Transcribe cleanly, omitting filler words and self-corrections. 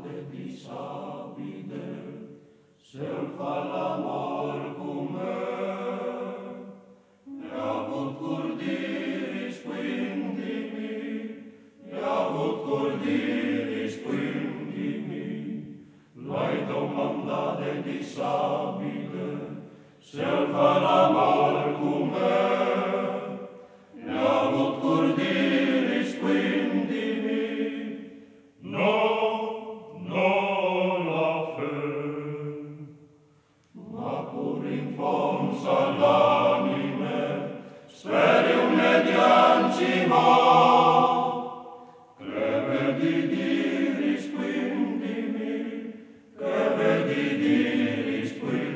de disabile, se-l fa l'amor cu me. Neavut curdiris quindimi, neavut curdiris quindimi, l'ai domanda de disabile, se-l fa l'amor cu me. Neavut curdiris quindimi, no, no la fel. Ma pur in fons all'anime sperium mediancima, che vedi diris quindimi, che vedi diris quindimi,